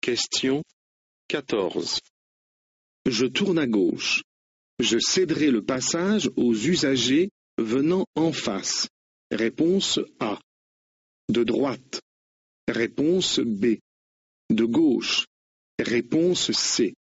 Question 14. Je tourne à gauche. Je céderai le passage aux usagers venant en face. Réponse A. De droite. Réponse B. De gauche. Réponse C.